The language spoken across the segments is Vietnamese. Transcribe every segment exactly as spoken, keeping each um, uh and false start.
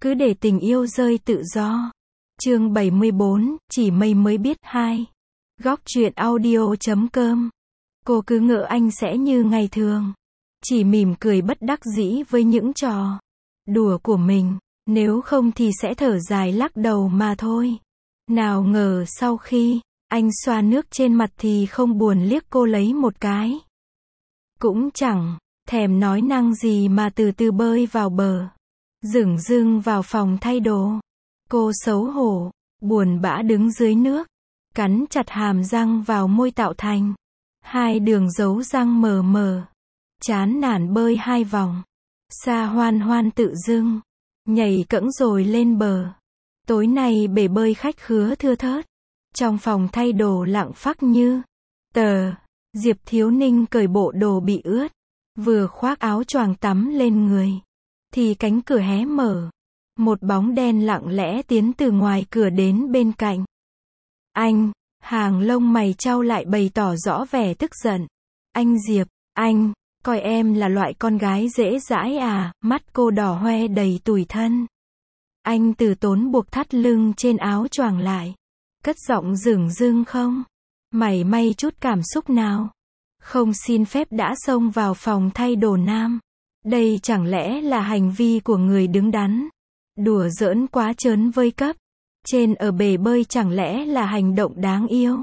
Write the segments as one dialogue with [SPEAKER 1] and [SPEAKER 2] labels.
[SPEAKER 1] Cứ để tình yêu rơi tự do. Chương bảy mươi bốn, chỉ mây mới biết hai. Góc truyện audio chấm com. Cô cứ ngỡ anh sẽ như ngày thường. Chỉ mỉm cười bất đắc dĩ với những trò đùa của mình. Nếu không thì sẽ thở dài lắc đầu mà thôi. Nào ngờ sau khi anh xoa nước trên mặt thì không buồn liếc cô lấy một cái. Cũng chẳng thèm nói năng gì mà từ từ bơi vào bờ. Dửng dưng vào phòng thay đồ. Cô xấu hổ, buồn bã đứng dưới nước. Cắn chặt hàm răng vào môi tạo thành hai đường dấu răng mờ mờ. Chán nản bơi hai vòng. Sa Hoan Hoan tự dưng nhảy cẫng rồi lên bờ. Tối nay bể bơi khách khứa thưa thớt. Trong phòng thay đồ lặng phắc như tờ. Diệp Thiếu Ninh cởi bộ đồ bị ướt, vừa khoác áo choàng tắm lên người thì cánh cửa hé mở. Một bóng đen lặng lẽ tiến từ ngoài cửa đến bên cạnh anh. Hàng lông mày chau lại bày tỏ rõ vẻ tức giận. Anh Diệp, anh coi em là loại con gái dễ dãi à? Mắt cô đỏ hoe đầy tủi thân. Anh từ tốn buộc thắt lưng trên áo choàng lại, cất giọng dửng dưng. Không mảy may chút cảm xúc nào. Không xin phép đã xông vào phòng thay đồ nam. Đây chẳng lẽ là hành vi của người đứng đắn? Đùa giỡn quá trớn với cấp trên ở bể bơi chẳng lẽ là hành động đáng yêu?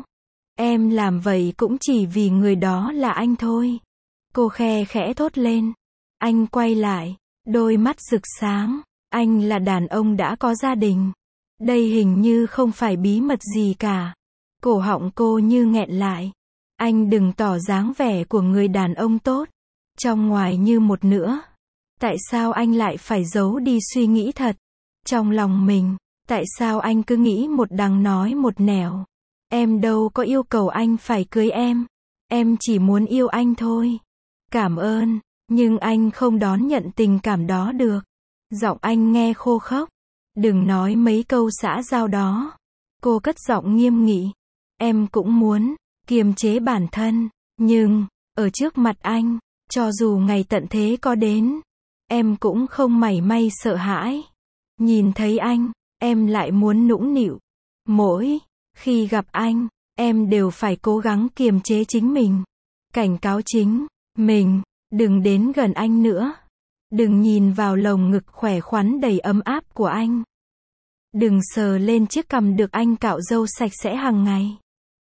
[SPEAKER 1] Em làm vậy cũng chỉ vì người đó là anh thôi. Cô khe khẽ thốt lên. Anh quay lại, đôi mắt rực sáng. Anh là đàn ông đã có gia đình. Đây hình như không phải bí mật gì cả. Cổ họng cô như nghẹn lại. Anh đừng tỏ dáng vẻ của người đàn ông tốt, trong ngoài như một nữa. Tại sao anh lại phải giấu đi suy nghĩ thật trong lòng mình? Tại sao anh cứ nghĩ một đằng nói một nẻo? Em đâu có yêu cầu anh phải cưới em. Em chỉ muốn yêu anh thôi. Cảm ơn, nhưng anh không đón nhận tình cảm đó được. Giọng anh nghe khô khốc. Đừng nói mấy câu xã giao đó. Cô cất giọng nghiêm nghị. Em cũng muốn kiềm chế bản thân, nhưng ở trước mặt anh, cho dù ngày tận thế có đến, em cũng không mảy may sợ hãi. Nhìn thấy anh, em lại muốn nũng nịu. Mỗi khi gặp anh, em đều phải cố gắng kiềm chế chính mình. Cảnh cáo chính mình, đừng đến gần anh nữa. Đừng nhìn vào lồng ngực khỏe khoắn đầy ấm áp của anh. Đừng sờ lên chiếc cằm được anh cạo râu sạch sẽ hàng ngày.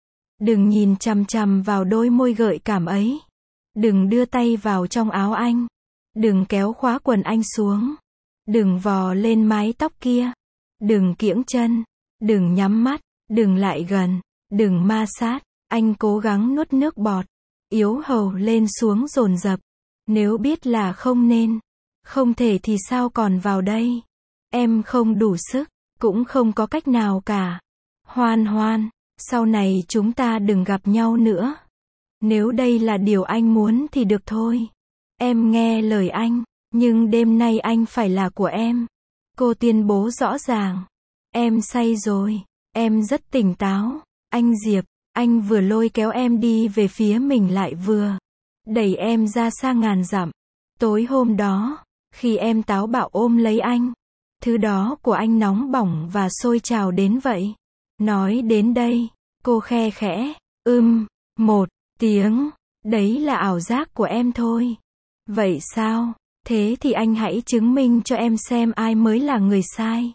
[SPEAKER 1] Đừng nhìn chằm chằm vào đôi môi gợi cảm ấy. Đừng đưa tay vào trong áo anh. Đừng kéo khóa quần anh xuống. Đừng vò lên mái tóc kia. Đừng kiễng chân. Đừng nhắm mắt. Đừng lại gần. Đừng ma sát. Anh cố gắng nuốt nước bọt. Yếu hầu lên xuống dồn dập. Nếu biết là không nên, không thể thì sao còn vào đây? Em không đủ sức, cũng không có cách nào cả. Hoan Hoan, sau này chúng ta đừng gặp nhau nữa. Nếu đây là điều anh muốn thì được thôi. Em nghe lời anh, nhưng đêm nay anh phải là của em. Cô tuyên bố rõ ràng. Em say rồi, em rất tỉnh táo. Anh Diệp, anh vừa lôi kéo em đi về phía mình lại vừa đẩy em ra xa ngàn dặm. Tối hôm đó, khi em táo bạo ôm lấy anh, thứ đó của anh nóng bỏng và sôi trào đến vậy. Nói đến đây, cô khe khẽ, ưm, một tiếng, đấy là ảo giác của em thôi. Vậy sao? Thế thì anh hãy chứng minh cho em xem ai mới là người sai.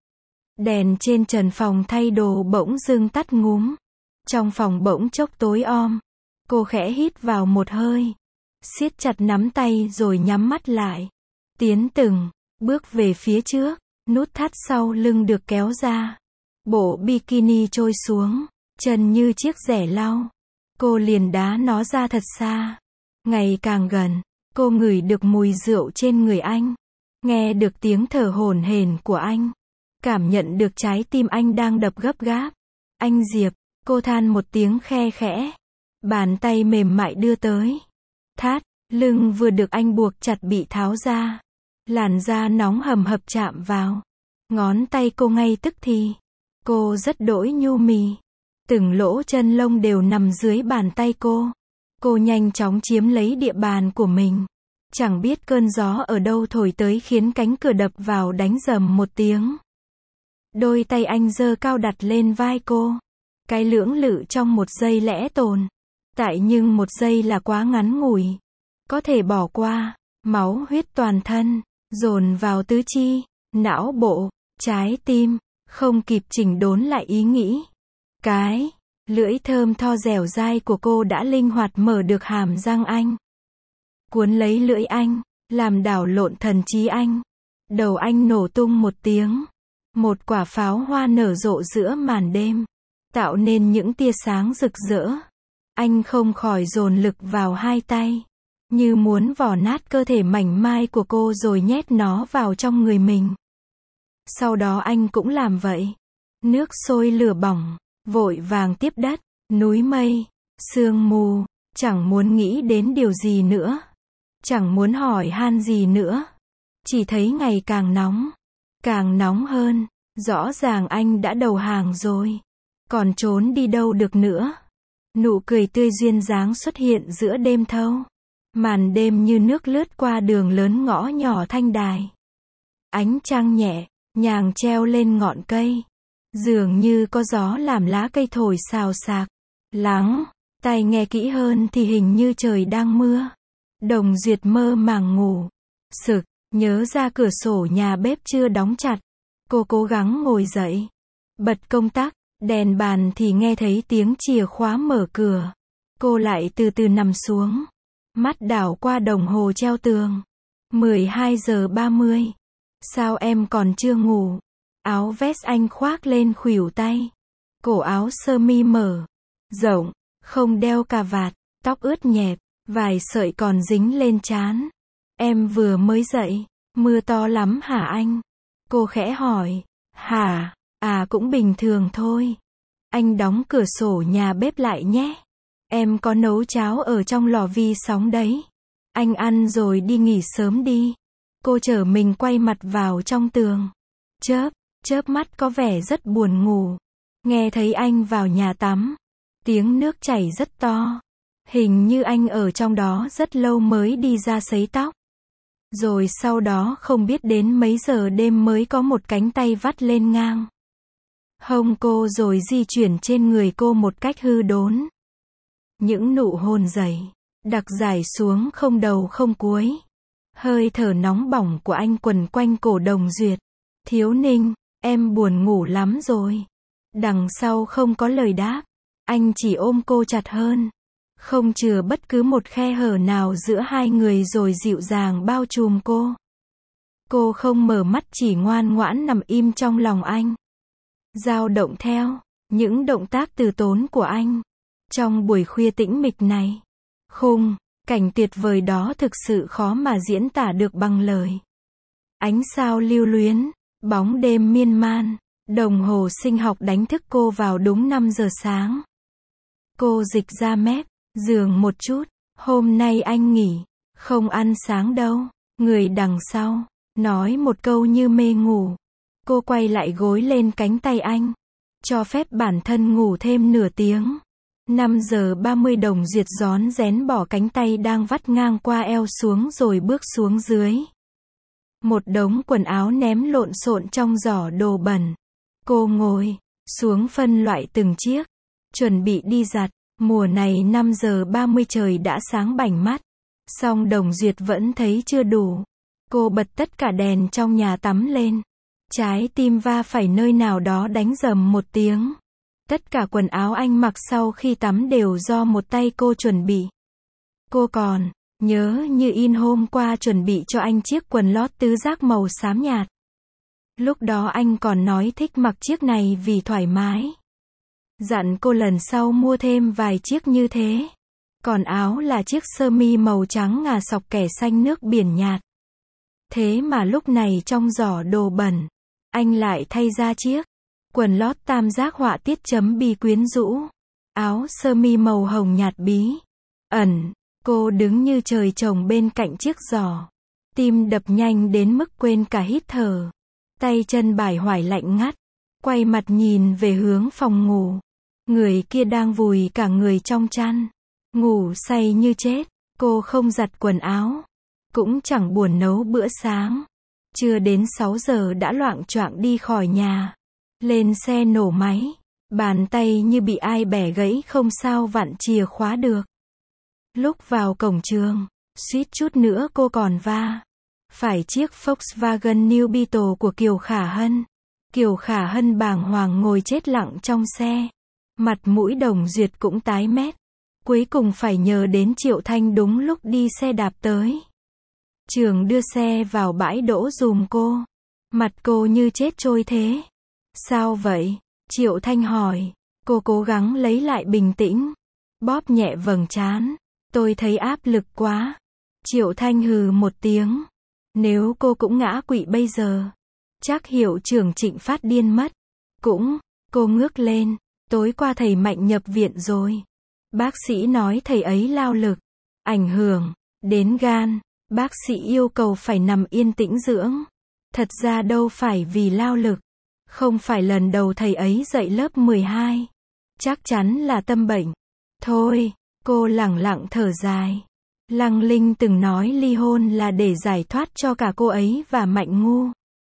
[SPEAKER 1] Đèn trên trần phòng thay đồ bỗng dưng tắt ngúm. Trong phòng bỗng chốc tối om. Cô khẽ hít vào một hơi, siết chặt nắm tay rồi nhắm mắt lại. Tiến từng bước về phía trước, nút thắt sau lưng được kéo ra. Bộ bikini trôi xuống, chân như chiếc rẻ lau. Cô liền đá nó ra thật xa. Ngày càng gần, cô ngửi được mùi rượu trên người anh. Nghe được tiếng thở hổn hển của anh. Cảm nhận được trái tim anh đang đập gấp gáp. Anh Diệp, cô than một tiếng khe khẽ. Bàn tay mềm mại đưa tới. Thắt lưng vừa được anh buộc chặt bị tháo ra. Làn da nóng hầm hập chạm vào ngón tay cô ngay tức thì. Cô rất đỗi nhu mì. Từng lỗ chân lông đều nằm dưới bàn tay cô. Cô nhanh chóng chiếm lấy địa bàn của mình. Chẳng biết cơn gió ở đâu thổi tới khiến cánh cửa đập vào đánh rầm một tiếng. Đôi tay anh giơ cao đặt lên vai cô. Cái lưỡng lự trong một giây lẽ tồn. Tại nhưng một giây là quá ngắn ngủi. Có thể bỏ qua. Máu huyết toàn thân. Dồn vào tứ chi. Não bộ. Trái tim. Không kịp chỉnh đốn lại ý nghĩ. Cái lưỡi thơm tho dẻo dai của cô đã linh hoạt mở được hàm răng anh. Cuốn lấy lưỡi anh. Làm đảo lộn thần trí anh. Đầu anh nổ tung một tiếng. Một quả pháo hoa nở rộ giữa màn đêm. Tạo nên những tia sáng rực rỡ. Anh không khỏi dồn lực vào hai tay. Như muốn vò nát cơ thể mảnh mai của cô rồi nhét nó vào trong người mình. Sau đó anh cũng làm vậy. Nước sôi lửa bỏng. Vội vàng tiếp đất. Núi mây. Sương mù. Chẳng muốn nghĩ đến điều gì nữa. Chẳng muốn hỏi han gì nữa. Chỉ thấy ngày càng nóng. Càng nóng hơn. Rõ ràng anh đã đầu hàng rồi. Còn trốn đi đâu được nữa. Nụ cười tươi duyên dáng xuất hiện giữa đêm thâu. Màn đêm như nước lướt qua đường lớn ngõ nhỏ thanh đài. Ánh trăng nhẹ, nhàng treo lên ngọn cây. Dường như có gió làm lá cây thổi xào xạc. Lắng, tai nghe kỹ hơn thì hình như trời đang mưa. Đồng Duyệt mơ màng ngủ. Sực, nhớ ra cửa sổ nhà bếp chưa đóng chặt. Cô cố gắng ngồi dậy. Bật công tắc, đèn bàn thì nghe thấy tiếng chìa khóa mở cửa. Cô lại từ từ nằm xuống. Mắt đảo qua đồng hồ treo tường. mười hai giờ ba mươi. Sao em còn chưa ngủ? Áo vest anh khoác lên khuỷu tay. Cổ áo sơ mi mở. Rộng, không đeo cà vạt, tóc ướt nhẹp, vài sợi còn dính lên trán. Em vừa mới dậy, mưa to lắm hả anh? Cô khẽ hỏi. Hả? À cũng bình thường thôi. Anh đóng cửa sổ nhà bếp lại nhé. Em có nấu cháo ở trong lò vi sóng đấy. Anh ăn rồi đi nghỉ sớm đi. Cô chở mình quay mặt vào trong tường. Chớp, chớp mắt có vẻ rất buồn ngủ. Nghe thấy anh vào nhà tắm. Tiếng nước chảy rất to. Hình như anh ở trong đó rất lâu mới đi ra sấy tóc. Rồi sau đó không biết đến mấy giờ đêm mới có một cánh tay vắt lên ngang hông cô rồi di chuyển trên người cô một cách hư đốn. Những nụ hôn dày, đặc dài xuống không đầu không cuối. Hơi thở nóng bỏng của anh quần quanh cổ Đồng Duyệt. Thiếu Ninh, em buồn ngủ lắm rồi. Đằng sau không có lời đáp. Anh chỉ ôm cô chặt hơn. Không chừa bất cứ một khe hở nào giữa hai người rồi dịu dàng bao trùm cô. Cô không mở mắt chỉ ngoan ngoãn nằm im trong lòng anh. Dao động theo những động tác từ tốn của anh. Trong buổi khuya tĩnh mịch này. Khung, cảnh tuyệt vời đó thực sự khó mà diễn tả được bằng lời. Ánh sao lưu luyến, bóng đêm miên man, đồng hồ sinh học đánh thức cô vào đúng năm giờ sáng. Cô dịch ra mép giường một chút. Hôm nay anh nghỉ, không ăn sáng đâu. Người đằng sau nói một câu như mê ngủ. Cô quay lại gối lên cánh tay anh. Cho phép bản thân ngủ thêm nửa tiếng. năm giờ ba mươi Đồng Duyệt rón rén bỏ cánh tay đang vắt ngang qua eo xuống rồi bước xuống dưới. Một đống quần áo ném lộn xộn trong giỏ đồ bẩn. Cô ngồi xuống phân loại từng chiếc. Chuẩn bị đi giặt. Mùa này năm giờ ba mươi trời đã sáng bảnh mắt. Song Đồng Duyệt vẫn thấy chưa đủ. Cô bật tất cả đèn trong nhà tắm lên. Trái tim va phải nơi nào đó đánh rầm một tiếng. Tất cả quần áo anh mặc sau khi tắm đều do một tay cô chuẩn bị. Cô còn nhớ như in hôm qua chuẩn bị cho anh chiếc quần lót tứ giác màu xám nhạt. Lúc đó anh còn nói thích mặc chiếc này vì thoải mái. Dặn cô lần sau mua thêm vài chiếc như thế. Còn áo là chiếc sơ mi màu trắng ngà sọc kẻ xanh nước biển nhạt. Thế mà lúc này trong giỏ đồ bẩn, anh lại thay ra chiếc quần lót tam giác họa tiết chấm bi quyến rũ. Áo sơ mi màu hồng nhạt bí ẩn. Cô đứng như trời trồng bên cạnh chiếc giỏ. Tim đập nhanh đến mức quên cả hít thở. Tay chân bải hoài lạnh ngắt. Quay mặt nhìn về hướng phòng ngủ. Người kia đang vùi cả người trong chăn. Ngủ say như chết. Cô không giặt quần áo. cũng chẳng buồn nấu bữa sáng. Chưa đến sáu giờ đã loạng choạng đi khỏi nhà. Lên xe nổ máy. Bàn tay như bị ai bẻ gãy không sao vặn chìa khóa được. Lúc vào cổng trường, suýt chút nữa cô còn va phải chiếc Volkswagen New Beetle của Kiều Khả Hân. Kiều Khả Hân bàng hoàng ngồi chết lặng trong xe. Mặt mũi Đồng Duyệt cũng tái mét. Cuối cùng phải nhờ đến Triệu Thanh đúng lúc đi xe đạp tới. Trường đưa xe vào bãi đỗ giùm cô. Mặt cô như chết trôi thế. Sao vậy? Triệu Thanh hỏi. Cô cố gắng lấy lại bình tĩnh. Bóp nhẹ vầng trán. Tôi thấy áp lực quá. Triệu Thanh hừ một tiếng. Nếu cô cũng ngã quỵ bây giờ, chắc hiệu trưởng Trịnh phát điên mất. Cũng, cô ngước lên. Tối qua thầy Mạnh nhập viện rồi. Bác sĩ nói thầy ấy lao lực, ảnh hưởng đến gan. Bác sĩ yêu cầu phải nằm yên tĩnh dưỡng. Thật ra đâu phải vì lao lực. Không phải lần đầu thầy ấy dạy lớp mười hai. Chắc chắn là tâm bệnh. Thôi, cô lẳng lặng thở dài. Lăng Linh từng nói ly hôn là để giải thoát cho cả cô ấy và Mạnh Ngu.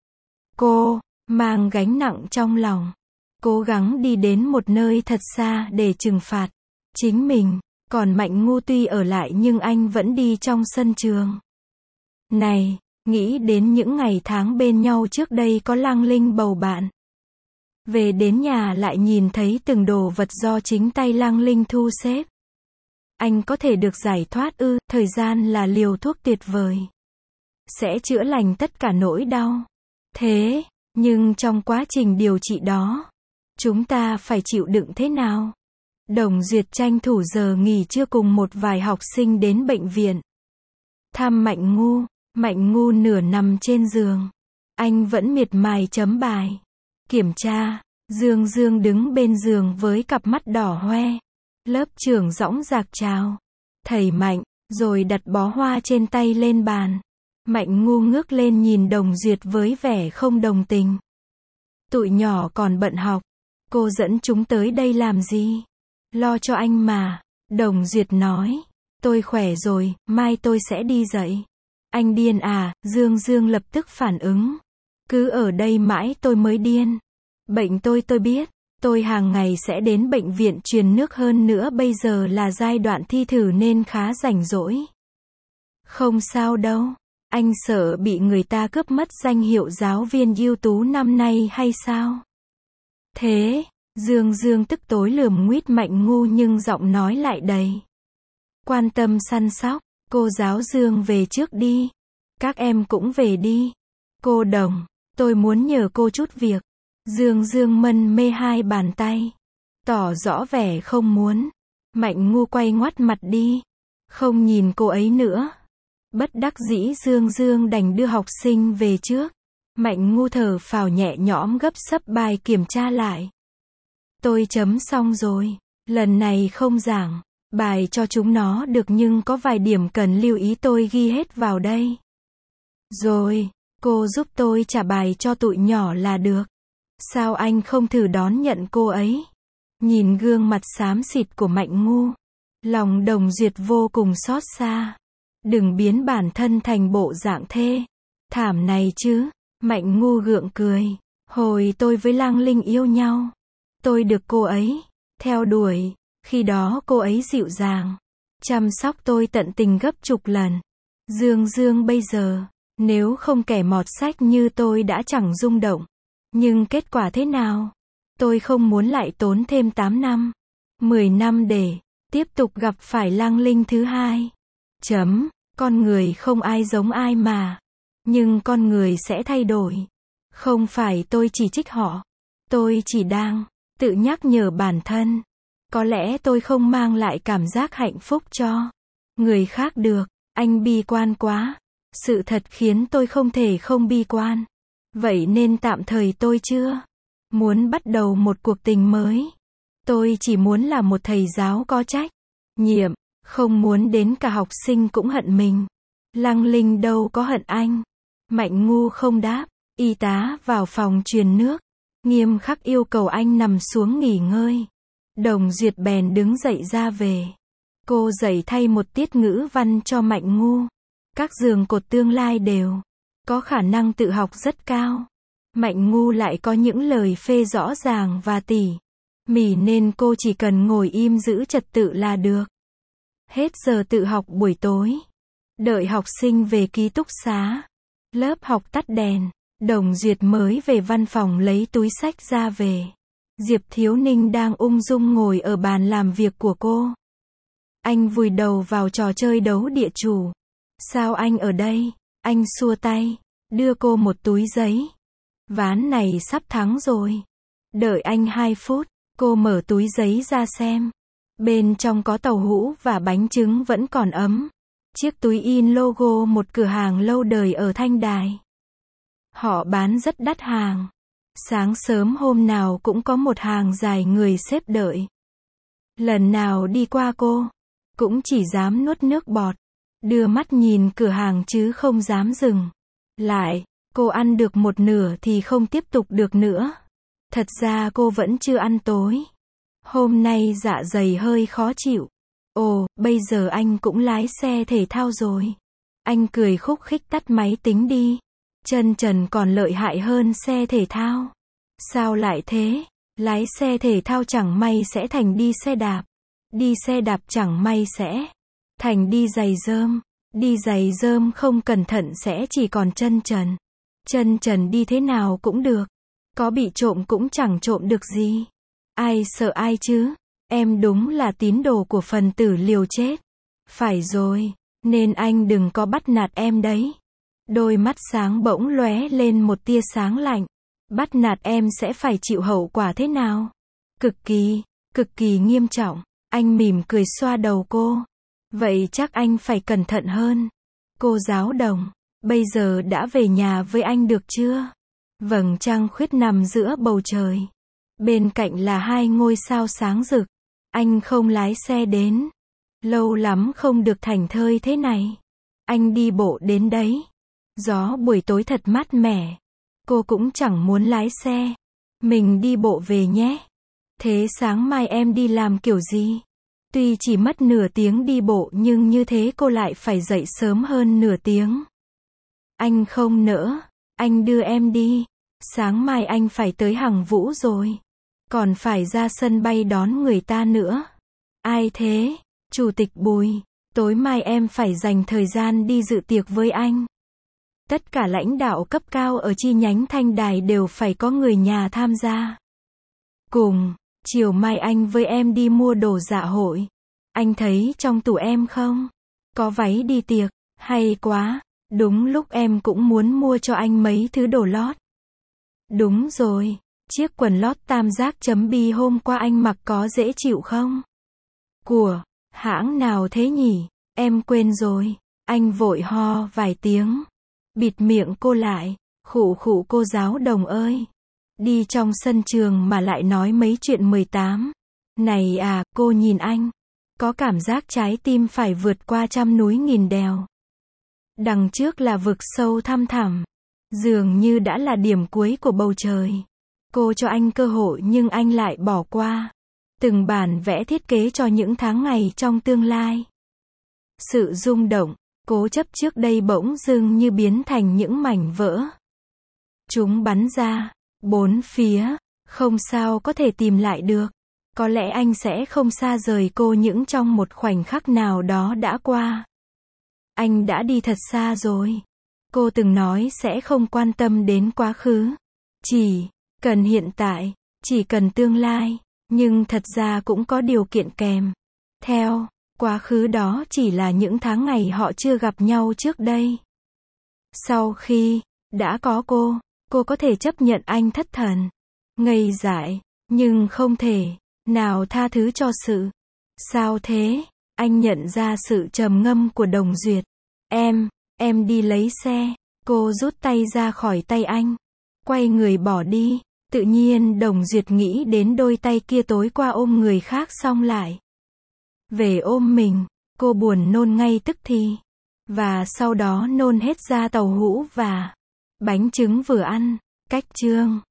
[SPEAKER 1] Cô mang gánh nặng trong lòng, cố gắng đi đến một nơi thật xa để trừng phạt chính mình. Còn Mạnh Ngu tuy ở lại nhưng anh vẫn đi trong sân trường. Này, nghĩ đến những ngày tháng bên nhau trước đây có Lăng Linh bầu bạn. Về đến nhà lại nhìn thấy từng đồ vật do chính tay Lăng Linh thu xếp. Anh có thể được giải thoát ư? Thời gian là liều thuốc tuyệt vời. Sẽ chữa lành tất cả nỗi đau. Thế, nhưng trong quá trình điều trị đó, chúng ta phải chịu đựng thế nào? Đồng Duyệt tranh thủ giờ nghỉ trưa cùng một vài học sinh đến bệnh viện. Thăm Mạnh Ngu. Mạnh Ngu nửa nằm trên giường. Anh vẫn miệt mài chấm bài. Kiểm tra. Dương Dương đứng bên giường với cặp mắt đỏ hoe. Lớp trưởng dõng dạc chào. Thầy Mạnh, rồi đặt bó hoa trên tay lên bàn. Mạnh Ngu ngước lên nhìn Đồng Duyệt với vẻ không đồng tình. Tụi nhỏ còn bận học. Cô dẫn chúng tới đây làm gì? Lo cho anh mà. Đồng Duyệt nói. Tôi khỏe rồi, mai tôi sẽ đi dạy. Anh điên à? Dương Dương lập tức phản ứng. Cứ ở đây mãi tôi mới điên. Bệnh tôi tôi biết. Tôi hàng ngày sẽ đến bệnh viện truyền nước, hơn nữa bây giờ là giai đoạn thi thử nên khá rảnh rỗi. Không sao đâu. Anh sợ bị người ta cướp mất danh hiệu giáo viên ưu tú năm nay hay sao? Thế, Dương Dương tức tối lườm nguýt Mạnh Ngu nhưng giọng nói lại đầy quan tâm săn sóc. Cô giáo Dương về trước đi. Các em cũng về đi. Cô Đồng, tôi muốn nhờ cô chút việc. Dương Dương mân mê hai bàn tay, tỏ rõ vẻ không muốn. Mạnh Ngu quay ngoắt mặt đi, không nhìn cô ấy nữa. Bất đắc dĩ Dương Dương đành đưa học sinh về trước. Mạnh Ngu thở phào nhẹ nhõm gấp xấp bài kiểm tra lại. Tôi chấm xong rồi, lần này không giảng bài cho chúng nó được nhưng có vài điểm cần lưu ý tôi ghi hết vào đây. Rồi, cô giúp tôi trả bài cho tụi nhỏ là được. Sao anh không thử đón nhận cô ấy? Nhìn gương mặt xám xịt của Mạnh Ngu, lòng Đồng Duyệt vô cùng xót xa. Đừng biến bản thân thành bộ dạng thê thảm này chứ. Mạnh Ngu gượng cười. Hồi tôi với Lăng Linh yêu nhau, tôi được cô ấy theo đuổi. Khi đó cô ấy dịu dàng, chăm sóc tôi tận tình gấp chục lần. Dương Dương bây giờ, nếu không kẻ mọt sách như tôi đã chẳng rung động. Nhưng kết quả thế nào? Tôi không muốn lại tốn thêm tám năm, mười năm để tiếp tục gặp phải Lăng Linh thứ hai. Chấm, con người không ai giống ai mà. Nhưng con người sẽ thay đổi. Không phải tôi chỉ trích họ. Tôi chỉ đang tự nhắc nhở bản thân. Có lẽ tôi không mang lại cảm giác hạnh phúc cho người khác được. Anh bi quan quá. Sự thật khiến tôi không thể không bi quan. Vậy nên tạm thời tôi chưa muốn bắt đầu một cuộc tình mới. Tôi chỉ muốn là một thầy giáo có trách nhiệm, không muốn đến cả học sinh cũng hận mình. Lăng Linh đâu có hận anh. Mạnh Ngu không đáp. Y tá vào phòng truyền nước, nghiêm khắc yêu cầu anh nằm xuống nghỉ ngơi. Đồng Duyệt bèn đứng dậy ra về. Cô dạy thay một tiết ngữ văn cho Mạnh Ngu. Các giường cột tương lai đều có khả năng tự học rất cao. Mạnh ngu lại có những lời phê rõ ràng và tỉ mỉ nên cô chỉ cần ngồi im giữ trật tự là được. Hết giờ tự học buổi tối. Đợi học sinh về ký túc xá. Lớp học tắt đèn. Đồng Duyệt mới về văn phòng lấy túi xách ra về. Diệp Thiếu Ninh đang ung dung ngồi ở bàn làm việc của cô. Anh vùi đầu vào trò chơi đấu địa chủ. Sao anh ở đây? Anh xua tay, đưa cô một túi giấy. Ván này sắp thắng rồi. Đợi anh hai phút, cô mở túi giấy ra xem. Bên trong có tàu hũ và bánh trứng vẫn còn ấm. Chiếc túi in logo một cửa hàng lâu đời ở Thanh Đài. Họ bán rất đắt hàng. Sáng sớm hôm nào cũng có một hàng dài người xếp đợi. Lần nào đi qua cô, cũng chỉ dám nuốt nước bọt. Đưa mắt nhìn cửa hàng chứ không dám dừng lại. Cô ăn được một nửa thì không tiếp tục được nữa. Thật ra cô vẫn chưa ăn tối. Hôm nay dạ dày hơi khó chịu. Ồ, bây giờ anh cũng lái xe thể thao rồi. Anh cười khúc khích tắt máy tính đi. Chân trần còn lợi hại hơn xe thể thao. Sao lại thế? Lái xe thể thao chẳng may sẽ thành đi xe đạp. Đi xe đạp chẳng may sẽ thành đi giày rơm. Đi giày rơm không cẩn thận sẽ chỉ còn chân trần. Chân trần đi thế nào cũng được. Có bị trộm cũng chẳng trộm được gì. Ai sợ ai chứ? Em đúng là tín đồ của phần tử liều chết. Phải rồi, nên anh đừng có bắt nạt em đấy. Đôi mắt sáng bỗng lóe lên một tia sáng lạnh. Bắt nạt em sẽ phải chịu hậu quả thế nào? Cực kỳ, cực kỳ nghiêm trọng. Anh mỉm cười xoa đầu cô. Vậy chắc anh phải cẩn thận hơn. Cô giáo đồng, bây giờ đã về nhà với anh được chưa? Vầng trăng khuyết nằm giữa bầu trời. Bên cạnh là hai ngôi sao sáng rực. Anh không lái xe đến. Lâu lắm không được thảnh thơi thế này. Anh đi bộ đến đấy. Gió buổi tối thật mát mẻ. Cô cũng chẳng muốn lái xe. Mình đi bộ về nhé. Thế sáng mai em đi làm kiểu gì? Tuy chỉ mất nửa tiếng đi bộ nhưng như thế cô lại phải dậy sớm hơn nửa tiếng. Anh không nỡ. Anh đưa em đi. Sáng mai anh phải tới Hằng Vũ rồi. Còn phải ra sân bay đón người ta nữa. Ai thế? Chủ tịch Bùi. Tối mai em phải dành thời gian đi dự tiệc với anh. Tất cả lãnh đạo cấp cao ở chi nhánh Thanh Đài đều phải có người nhà tham gia. Cùng, chiều mai anh với em đi mua đồ dạ hội. Anh thấy trong tủ em không? Có váy đi tiệc, hay quá. Đúng lúc em cũng muốn mua cho anh mấy thứ đồ lót. Đúng rồi, chiếc quần lót tam giác chấm bi hôm qua anh mặc có dễ chịu không? Của hãng nào thế nhỉ? Em quên rồi. Anh vội ho vài tiếng. Bịt miệng cô lại. Khụ khụ cô giáo đồng ơi. Đi trong sân trường mà lại nói mấy chuyện mười tám. Này à, cô nhìn anh. Có cảm giác trái tim phải vượt qua trăm núi nghìn đèo. Đằng trước là vực sâu thăm thẳm. Dường như đã là điểm cuối của bầu trời. Cô cho anh cơ hội nhưng anh lại bỏ qua. Từng bản vẽ thiết kế cho những tháng ngày trong tương lai. Sự rung động, cố chấp trước đây bỗng dưng như biến thành những mảnh vỡ. Chúng bắn ra, bốn phía, không sao có thể tìm lại được. Có lẽ anh sẽ không xa rời cô những trong một khoảnh khắc nào đó đã qua. Anh đã đi thật xa rồi. Cô từng nói sẽ không quan tâm đến quá khứ. Chỉ cần hiện tại, chỉ cần tương lai. Nhưng thật ra cũng có điều kiện kèm theo. Quá khứ đó chỉ là những tháng ngày họ chưa gặp nhau trước đây. Sau khi đã có cô, cô có thể chấp nhận anh thất thần, ngây dại, nhưng không thể nào tha thứ cho sự. Sao thế? Anh nhận ra sự trầm ngâm của Đồng Duyệt. Em, em đi lấy xe. Cô rút tay ra khỏi tay anh, quay người bỏ đi. Tự nhiên Đồng Duyệt nghĩ đến đôi tay kia tối qua ôm người khác xong lại về ôm mình. Cô buồn nôn ngay tức thì. Và sau đó nôn hết ra tàu hũ và bánh trứng vừa ăn. Cách chương